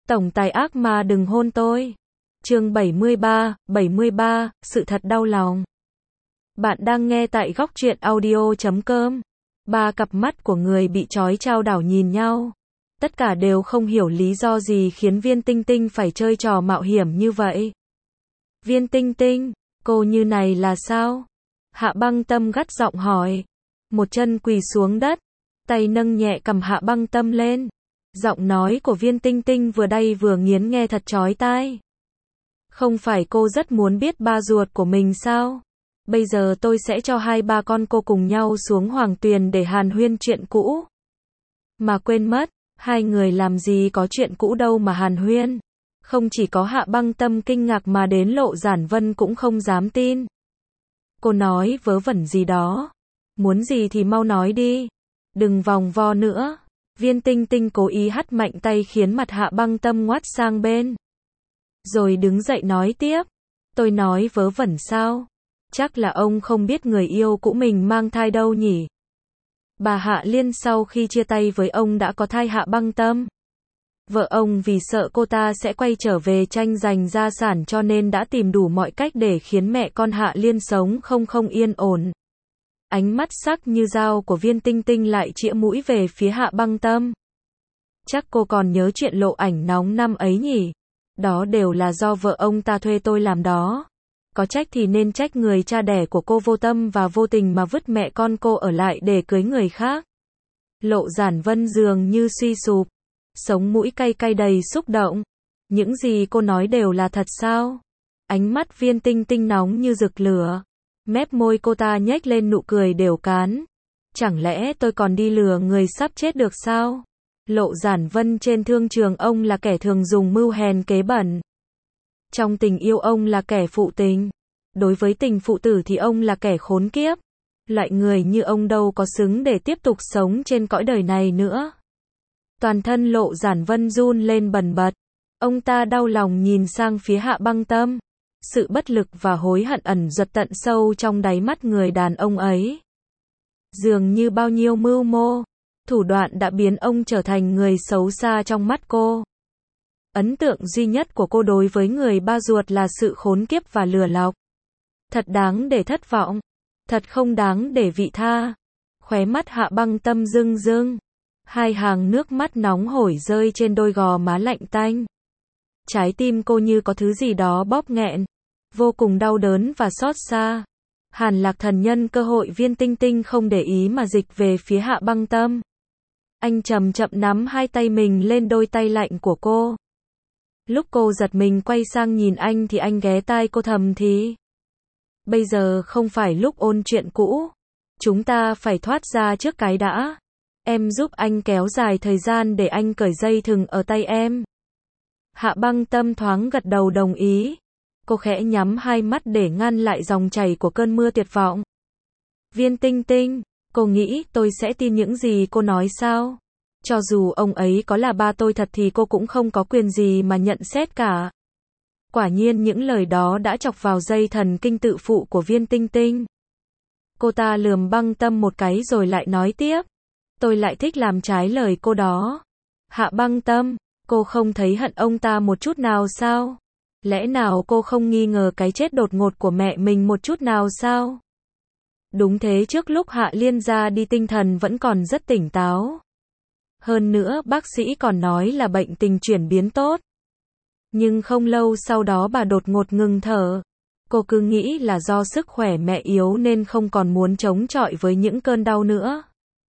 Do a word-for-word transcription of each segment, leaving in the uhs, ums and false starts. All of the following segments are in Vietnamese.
Tổng tài ác ma đừng hôn tôi. Chương bảy mươi ba, bảy mươi ba, sự thật đau lòng. Bạn đang nghe tại góc truyện audio chấm com. Ba cặp mắt của người bị trói chao đảo nhìn nhau. Tất cả đều không hiểu lý do gì khiến Viên Tinh Tinh phải chơi trò mạo hiểm như vậy. Viên Tinh Tinh, cô như này là sao? Hạ Băng Tâm gắt giọng hỏi. Một chân quỳ xuống đất, tay nâng nhẹ cầm Hạ Băng Tâm lên. Giọng nói của Viên Tinh Tinh vừa đay vừa nghiến nghe thật chói tai. Không phải cô rất muốn biết ba ruột của mình sao? Bây giờ tôi sẽ cho hai ba con cô cùng nhau xuống Hoàng Tuyền để hàn huyên chuyện cũ. Mà quên mất, hai người làm gì có chuyện cũ đâu mà hàn huyên. Không chỉ có Hạ Băng Tâm kinh ngạc mà đến Lộ Giản Vân cũng không dám tin. Cô nói vớ vẩn gì đó. Muốn gì thì mau nói đi. Đừng vòng vo nữa. Viên Tinh Tinh cố ý hất mạnh tay khiến mặt Hạ Băng Tâm ngoắt sang bên. Rồi đứng dậy nói tiếp. Tôi nói vớ vẩn sao? Chắc là ông không biết người yêu cũ mình mang thai đâu nhỉ? Bà Hạ Liên sau khi chia tay với ông đã có thai Hạ Băng Tâm. Vợ ông vì sợ cô ta sẽ quay trở về tranh giành gia sản cho nên đã tìm đủ mọi cách để khiến mẹ con Hạ Liên sống không không yên ổn. Ánh mắt sắc như dao của Viên Tinh Tinh lại chĩa mũi về phía Hạ Băng Tâm. Chắc cô còn nhớ chuyện lộ ảnh nóng năm ấy nhỉ? Đó đều là do vợ ông ta thuê tôi làm đó. Có trách thì nên trách người cha đẻ của cô vô tâm và vô tình mà vứt mẹ con cô ở lại để cưới người khác. Lộ Giản Vân dường như suy sụp. Sống mũi cay cay đầy xúc động. Những gì cô nói đều là thật sao? Ánh mắt Viên Tinh Tinh nóng như rực lửa. Mép môi cô ta nhếch lên nụ cười đều cán. Chẳng lẽ tôi còn đi lừa người sắp chết được sao? Lộ Giản Vân trên thương trường ông là kẻ thường dùng mưu hèn kế bẩn. Trong tình yêu ông là kẻ phụ tình. Đối với tình phụ tử thì ông là kẻ khốn kiếp. Loại người như ông đâu có xứng để tiếp tục sống trên cõi đời này nữa. Toàn thân Lộ Giản Vân run lên bần bật. Ông ta đau lòng nhìn sang phía Hạ Băng Tâm. Sự bất lực và hối hận ẩn giật tận sâu trong đáy mắt người đàn ông ấy. Dường như bao nhiêu mưu mô, thủ đoạn đã biến ông trở thành người xấu xa trong mắt cô. Ấn tượng duy nhất của cô đối với người ba ruột là sự khốn kiếp và lừa lọc. Thật đáng để thất vọng. Thật không đáng để vị tha. Khóe mắt Hạ Băng Tâm rưng rưng. Hai hàng nước mắt nóng hổi rơi trên đôi gò má lạnh tanh. Trái tim cô như có thứ gì đó bóp nghẹn. Vô cùng đau đớn và xót xa. Hàn Lạc Thần nhân cơ hội Viên Tinh Tinh không để ý mà dịch về phía Hạ Băng Tâm. Anh chậm chậm nắm hai tay mình lên đôi tay lạnh của cô. Lúc cô giật mình quay sang nhìn anh thì anh ghé tai cô thầm thì. Bây giờ không phải lúc ôn chuyện cũ. Chúng ta phải thoát ra trước cái đã. Em giúp anh kéo dài thời gian để anh cởi dây thừng ở tay em. Hạ Băng Tâm thoáng gật đầu đồng ý. Cô khẽ nhắm hai mắt để ngăn lại dòng chảy của cơn mưa tuyệt vọng. Viên Tinh Tinh, cô nghĩ tôi sẽ tin những gì cô nói sao? Cho dù ông ấy có là ba tôi thật thì cô cũng không có quyền gì mà nhận xét cả. Quả nhiên những lời đó đã chọc vào dây thần kinh tự phụ của Viên Tinh Tinh. Cô ta lườm Băng Tâm một cái rồi lại nói tiếp. Tôi lại thích làm trái lời cô đó. Hạ Băng Tâm, cô không thấy hận ông ta một chút nào sao? Lẽ nào cô không nghi ngờ cái chết đột ngột của mẹ mình một chút nào sao? Đúng thế, trước lúc Hạ Liên ra đi tinh thần vẫn còn rất tỉnh táo. Hơn nữa bác sĩ còn nói là bệnh tình chuyển biến tốt. Nhưng không lâu sau đó bà đột ngột ngừng thở. Cô cứ nghĩ là do sức khỏe mẹ yếu nên không còn muốn chống chọi với những cơn đau nữa.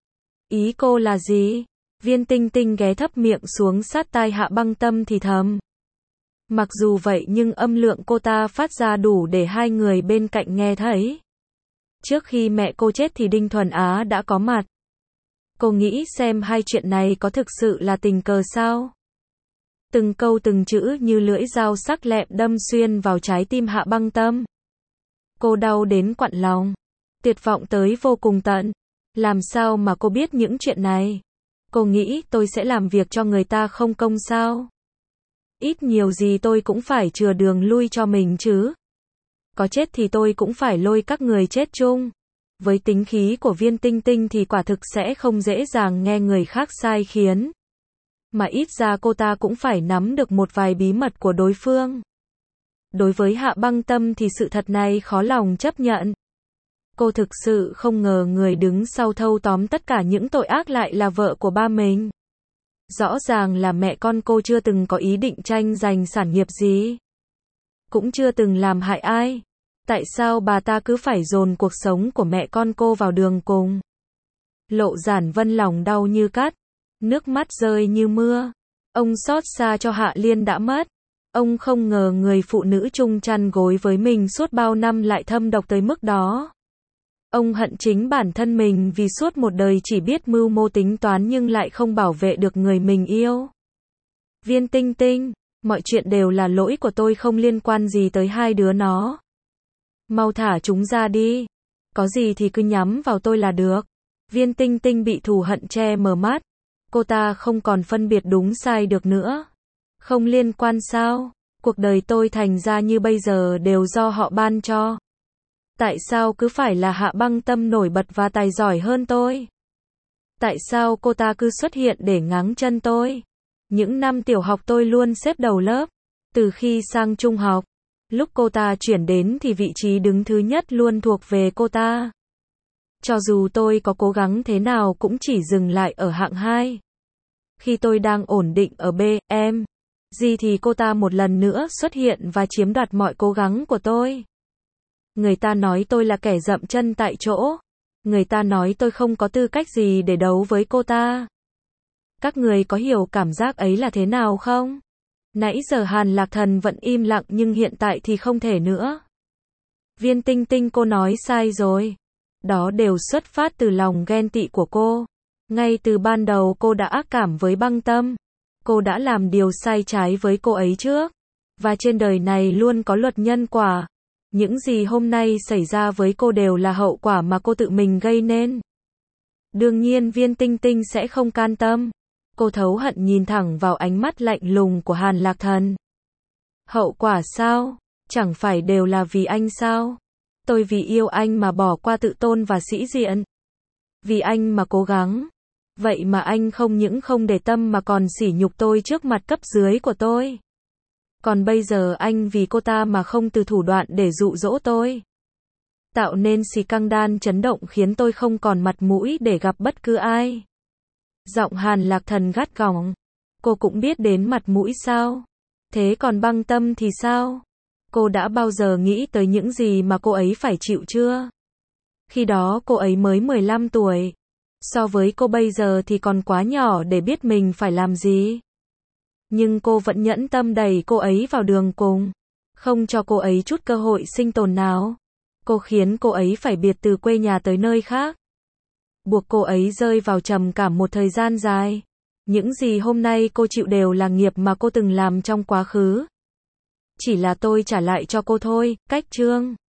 Ý cô là gì? Viên Tinh Tinh ghé thấp miệng xuống sát tai Hạ Băng Tâm thì thầm. Mặc dù vậy nhưng âm lượng cô ta phát ra đủ để hai người bên cạnh nghe thấy. Trước khi mẹ cô chết thì Đinh Thuần Á đã có mặt. Cô nghĩ xem hai chuyện này có thực sự là tình cờ sao? Từng câu từng chữ như lưỡi dao sắc lẹm đâm xuyên vào trái tim Hạ Băng Tâm. Cô đau đến quặn lòng. Tuyệt vọng tới vô cùng tận. Làm sao mà cô biết những chuyện này? Cô nghĩ tôi sẽ làm việc cho người ta không công sao? Ít nhiều gì tôi cũng phải chừa đường lui cho mình chứ. Có chết thì tôi cũng phải lôi các người chết chung. Với tính khí của Viên Tinh Tinh thì quả thực sẽ không dễ dàng nghe người khác sai khiến. mà ít ra cô ta cũng phải nắm được một vài bí mật của đối phương. Đối với Hạ Băng Tâm thì sự thật này khó lòng chấp nhận. Cô thực sự không ngờ người đứng sau thâu tóm tất cả những tội ác lại là vợ của ba mình. Rõ ràng là mẹ con cô chưa từng có ý định tranh giành sản nghiệp gì. Cũng chưa từng làm hại ai. Tại sao bà ta cứ phải dồn cuộc sống của mẹ con cô vào đường cùng? Lộ Giản Vân lòng đau như cắt, nước mắt rơi như mưa. Ông xót xa cho Hạ Liên đã mất. Ông không ngờ người phụ nữ chung chăn gối với mình suốt bao năm lại thâm độc tới mức đó. Ông hận chính bản thân mình vì suốt một đời chỉ biết mưu mô tính toán nhưng lại không bảo vệ được người mình yêu. Viên Tinh Tinh, mọi chuyện đều là lỗi của tôi, không liên quan gì tới hai đứa nó. Mau thả chúng ra đi. Có gì thì cứ nhắm vào tôi là được. Viên Tinh Tinh bị thù hận che mờ mắt. Cô ta không còn phân biệt đúng sai được nữa. Không liên quan sao? Cuộc đời tôi thành ra như bây giờ đều do họ ban cho. Tại sao cứ phải là Hạ Băng Tâm nổi bật và tài giỏi hơn tôi? Tại sao cô ta cứ xuất hiện để ngáng chân tôi? Những năm tiểu học tôi luôn xếp đầu lớp. Từ khi sang trung học, lúc cô ta chuyển đến thì vị trí đứng thứ nhất luôn thuộc về cô ta. Cho dù tôi có cố gắng thế nào cũng chỉ dừng lại ở hạng hai. Khi tôi đang ổn định ở B, em, gì thì cô ta một lần nữa xuất hiện và chiếm đoạt mọi cố gắng của tôi. Người ta nói tôi là kẻ dậm chân tại chỗ. Người ta nói tôi không có tư cách gì để đấu với cô ta. Các người có hiểu cảm giác ấy là thế nào không? Nãy giờ Hàn Lạc Thần vẫn im lặng nhưng hiện tại thì không thể nữa. Viên Tinh Tinh, cô nói sai rồi. Đó đều xuất phát từ lòng ghen tị của cô. Ngay từ ban đầu cô đã ác cảm với Băng Tâm. Cô đã làm điều sai trái với cô ấy trước. Và trên đời này luôn có luật nhân quả. Những gì hôm nay xảy ra với cô đều là hậu quả mà cô tự mình gây nên. Đương nhiên Viên Tinh Tinh sẽ không can tâm. Cô thấu hận nhìn thẳng vào ánh mắt lạnh lùng của Hàn Lạc Thần. Hậu quả sao? Chẳng phải đều là vì anh sao? Tôi vì yêu anh mà bỏ qua tự tôn và sĩ diện. Vì anh mà cố gắng. Vậy mà anh không những không để tâm mà còn sỉ nhục tôi trước mặt cấp dưới của tôi. Còn bây giờ anh vì cô ta mà không từ thủ đoạn để dụ dỗ tôi. Tạo nên scandal chấn động khiến tôi không còn mặt mũi để gặp bất cứ ai. Giọng Hàn Lạc Thần gắt gỏng. Cô cũng biết đến mặt mũi sao? Thế còn Băng Tâm thì sao? Cô đã bao giờ nghĩ tới những gì mà cô ấy phải chịu chưa? Khi đó cô ấy mới mười lăm tuổi. So với cô bây giờ thì còn quá nhỏ để biết mình phải làm gì. Nhưng cô vẫn nhẫn tâm đẩy cô ấy vào đường cùng. Không cho cô ấy chút cơ hội sinh tồn nào. Cô khiến cô ấy phải biệt từ quê nhà tới nơi khác. Buộc cô ấy rơi vào trầm cảm một thời gian dài. Những gì hôm nay cô chịu đều là nghiệp mà cô từng làm trong quá khứ. Chỉ là tôi trả lại cho cô thôi, cách chương.